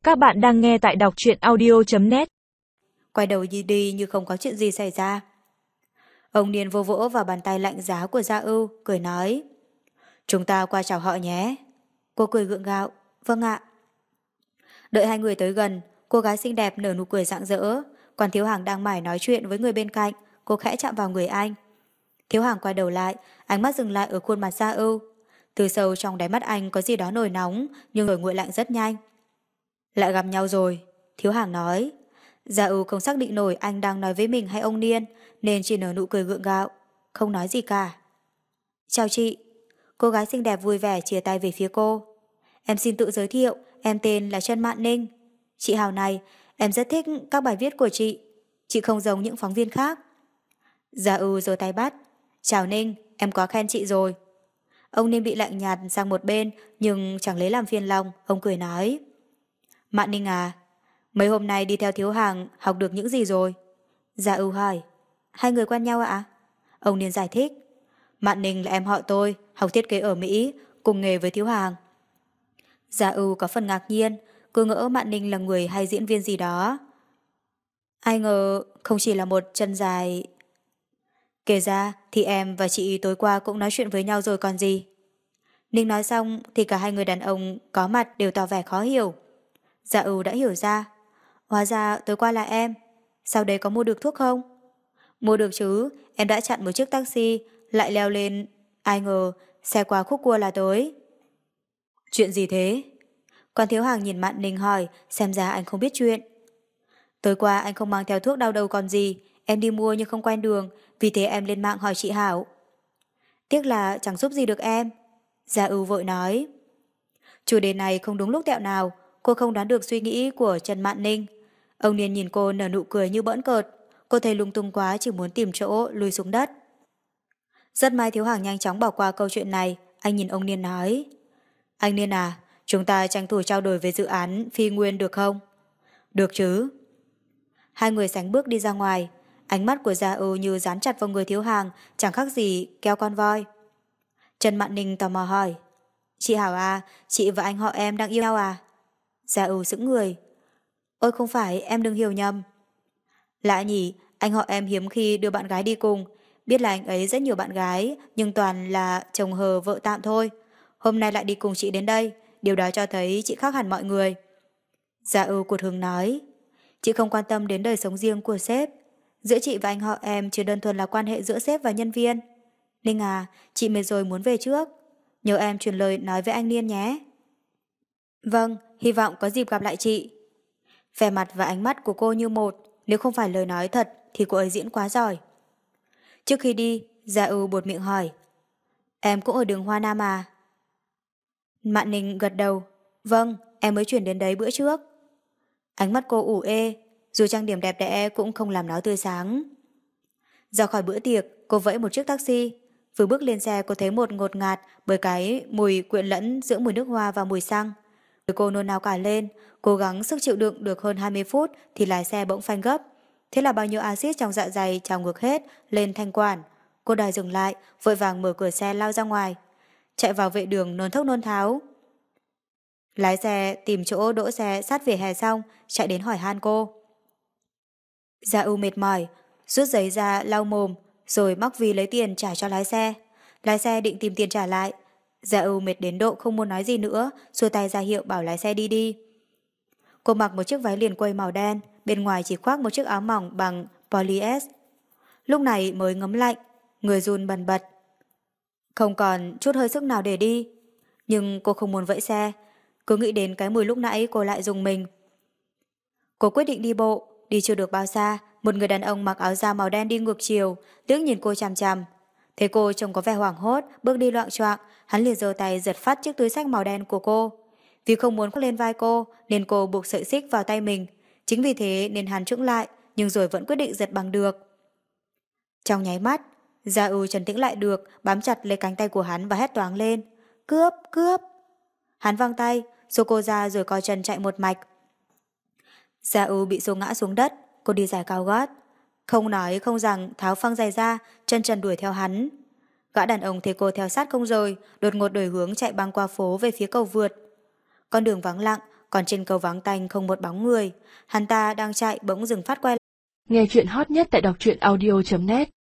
Các bạn đang nghe tại đọc truyện audio.net. Quay đầu đi như không có chuyện gì xảy ra. Ông Niên vô vỗ vào bàn tay lạnh giá của Gia Ưu, cười nói: "Chúng ta qua chào họ nhé." Cô cười gượng gạo: "Vâng ạ." Đợi hai người tới gần, cô gái xinh đẹp nở nụ cười rạng rỡ, còn Thiếu Hàng đang mải nói chuyện với người bên cạnh, cô khẽ chạm vào người anh. Thiếu Hàng quay đầu lại, ánh mắt dừng lại ở khuôn mặt Gia Ưu. Từ sâu trong đáy mắt anh có gì đó nổi nóng, nhưng rồi nguội lạnh rất nhanh. "Lại gặp nhau rồi," Thiếu Hàng nói. Gia Ưu không xác định nổi anh đang nói với mình hay ông Niên, nên chỉ nở nụ cười gượng gạo, không nói gì cả. "Chào chị." Cô gái xinh đẹp vui vẻ chia tay về phía cô. "Em xin tự giới thiệu, em tên là Trân Mạn Ninh. Chị Hào này, em rất thích các bài viết của chị. Chị không giống những phóng viên khác." Gia Ưu giơ tay bắt. "Chào Ninh, em quá khen chị rồi." Ông Niên bị lạnh nhạt sang một bên, nhưng chẳng lấy làm phiền lòng, ông cười nói: "Mạn Ninh à, mấy hôm nay đi theo Thiếu Hàng học được những gì rồi?" Gia Ưu hỏi. "Hai người quen nhau ạ?" Ông Niên giải thích. "Mạn Ninh là em họ tôi, học thiết kế ở Mỹ, cùng nghề với Thiếu Hàng." Gia Ưu có phần ngạc nhiên, cứ ngỡ Mạn Ninh là người hay diễn viên gì đó. Ai ngờ không chỉ là một chân dài. "Kể ra thì em và chị tối qua cũng nói chuyện với nhau rồi còn gì." Ninh nói xong thì cả hai người đàn ông có mặt đều tỏ vẻ khó hiểu. Gia Ưu đã hiểu ra. "Hóa ra tối qua là em. Sau đấy có mua được thuốc không?" "Mua được chứ, em đã chặn một chiếc taxi, lại leo lên. Ai ngờ, xe qua khúc cua là tới." "Chuyện gì thế?" Còn Thiếu Hàng nhìn Mạn Ninh hỏi, xem ra anh không biết chuyện. "Tối qua anh không mang theo thuốc đau đầu còn gì, em đi mua nhưng không quen đường, vì thế em lên mạng hỏi chị Hảo." "Tiếc là chẳng giúp gì được em." Gia Ưu vội nói. Chủ đề này không đúng lúc tẹo nào, cô không đoán được suy nghĩ của Trần Mạn Ninh. Ông Niên nhìn cô nở nụ cười như bỡn cợt, cô thấy lung tung quá chỉ muốn tìm chỗ lùi xuống đất. Rất may Thiếu Hàng nhanh chóng bỏ qua câu chuyện này, anh nhìn ông Niên nói: "Anh Niên à, chúng ta tranh thủ trao đổi về dự án Phi Nguyên được không?" "Được chứ." Hai người sánh bước đi ra ngoài, ánh mắt của Gia Ưu như dán chặt vào người Thiếu Hàng, chẳng khác gì keo con voi. Trần Mạn Ninh tò mò hỏi: "Chị Hảo à, chị và anh họ em đang yêu nhau à?" Gia Ưu sững người. "Ôi không phải, em đừng hiểu nhầm." "Lạ nhỉ, anh họ em hiếm khi đưa bạn gái đi cùng. Biết là anh ấy rất nhiều bạn gái, nhưng toàn là chồng hờ vợ tạm thôi. Hôm nay lại đi cùng chị đến đây, điều đó cho thấy chị khác hẳn mọi người." Gia Ưu cụt hứng nói. "Chị không quan tâm đến đời sống riêng của sếp. Giữa chị và anh họ em chỉ đơn thuần là quan hệ giữa sếp và nhân viên. Ninh à, chị mệt rồi muốn về trước. Nhớ em truyền lời nói với anh Niên nhé." "Vâng, hy vọng có dịp gặp lại chị." Vẻ mặt và ánh mắt của cô như một, nếu không phải lời nói thật thì cô ấy diễn quá giỏi. Trước khi đi, Gia Ưu buột miệng hỏi: "Em cũng ở đường Hoa Nam à?" Mạn Ninh gật đầu. "Vâng, em mới chuyển đến đấy bữa trước." Ánh mắt cô ủ ê, dù trang điểm đẹp đẽ cũng không làm nó tươi sáng. Ra khỏi bữa tiệc, cô vẫy một chiếc taxi. Vừa bước lên xe cô thấy một ngột ngạt bởi cái mùi quyện lẫn giữa mùi nước hoa và mùi xăng. Người cô nôn nao cả lên, cố gắng sức chịu đựng được hơn 20 phút thì lái xe bỗng phanh gấp. Thế là bao nhiêu axit trong dạ dày trào ngược hết lên thanh quản. Cô đòi dừng lại, vội vàng mở cửa xe lao ra ngoài. Chạy vào vệ đường nôn thốc nôn tháo. Lái xe tìm chỗ đỗ xe sát vỉa hè xong, chạy đến hỏi han cô. Gia Ưu mệt mỏi, rút giấy ra lau mồm, rồi móc ví lấy tiền trả cho lái xe. Lái xe định tìm tiền trả lại. Gia Ưu mệt đến độ không muốn nói gì nữa, xua tay ra hiệu bảo lái xe đi đi. Cô mặc một chiếc váy liền quây màu đen, bên ngoài chỉ khoác một chiếc áo mỏng bằng polyester. Lúc này mới ngấm lạnh, người run bần bật. Không còn chút hơi sức nào để đi. Nhưng cô không muốn vẫy xe, cứ nghĩ đến cái mùi lúc nãy cô lại rùng mình. Cô quyết định đi bộ, đi chưa được bao xa, một người đàn ông mặc áo da màu đen đi ngược chiều, liếc nhìn cô chằm chằm. Thấy cô trông có vẻ hoảng hốt, bước đi loạng choạng, hắn liền giơ tay giật phát chiếc túi xách màu đen của cô. Vì không muốn khoác lên vai cô, nên cô buộc sợi xích vào tay mình. Chính vì thế nên hắn chững lại, nhưng rồi vẫn quyết định giật bằng được. Trong nháy mắt, Gia Ưu trấn tĩnh lại được, bám chặt lấy cánh tay của hắn và hét toáng lên: "Cướp, cướp!" Hắn văng tay, xô cô ra rồi co chân chạy một mạch. Gia Ưu bị xô ngã xuống đất, cô đi giày cao gót. Không nói không rằng tháo phăng giày ra, chân trần đuổi theo hắn. Gã đàn ông thấy cô theo sát không rời, đột ngột đổi hướng chạy băng qua phố về phía cầu vượt. Con đường vắng lặng, còn trên cầu vắng tanh không một bóng người. Hắn ta đang chạy bỗng dừng phát quay. Nghe chuyện hot nhất tại đọc truyện audio.net